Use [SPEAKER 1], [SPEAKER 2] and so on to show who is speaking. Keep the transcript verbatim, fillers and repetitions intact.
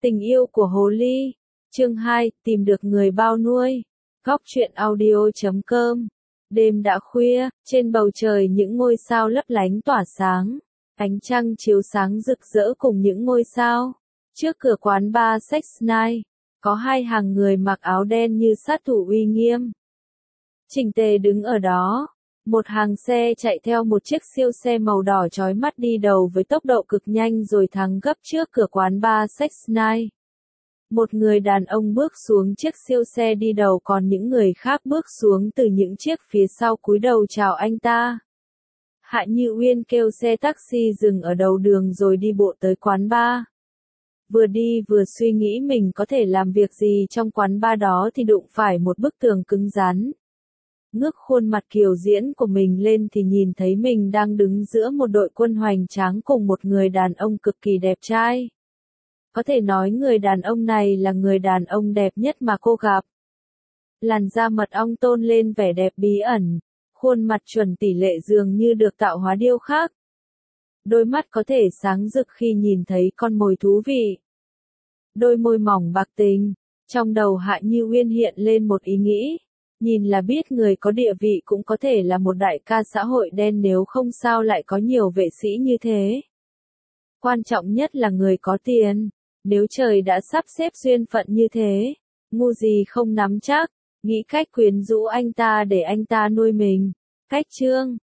[SPEAKER 1] Tình yêu của Hồ Ly, chương hai, tìm được người bao nuôi. Góc truyện audio chấm com. Đêm đã khuya, trên bầu trời những ngôi sao lấp lánh tỏa sáng. Ánh trăng chiếu sáng rực rỡ cùng những ngôi sao. Trước cửa quán bar Sex Night, có hai hàng người mặc áo đen như sát thủ uy nghiêm. Chỉnh tề đứng ở đó. Một hàng xe chạy theo một chiếc siêu xe màu đỏ chói mắt đi đầu với tốc độ cực nhanh rồi thắng gấp trước cửa quán bar Sex Night. Một người đàn ông bước xuống chiếc siêu xe đi đầu còn những người khác bước xuống từ những chiếc phía sau cúi đầu chào anh ta. Hạ Như Uyên kêu xe taxi dừng ở đầu đường rồi đi bộ tới quán bar. Vừa đi vừa suy nghĩ mình có thể làm việc gì trong quán bar đó thì đụng phải một bức tường cứng rắn. Ngước khuôn mặt kiều diễm của mình lên thì nhìn thấy mình đang đứng giữa một đội quân hoành tráng cùng một người đàn ông cực kỳ đẹp trai. Có thể nói người đàn ông này là người đàn ông đẹp nhất mà cô gặp. Làn da mật ong tôn lên vẻ đẹp bí ẩn, khuôn mặt chuẩn tỷ lệ dường như được tạo hóa điêu khắc. Đôi mắt có thể sáng rực khi nhìn thấy con mồi thú vị. Đôi môi mỏng bạc tình, trong đầu Hạ Như Uyên hiện lên một ý nghĩ. Nhìn là biết người có địa vị cũng có thể là một đại ca xã hội đen nếu không sao lại có nhiều vệ sĩ như thế. Quan trọng nhất là người có tiền, nếu trời đã sắp xếp duyên phận như thế, ngu gì không nắm chắc, nghĩ cách quyến rũ anh ta để anh ta nuôi mình. Cách chương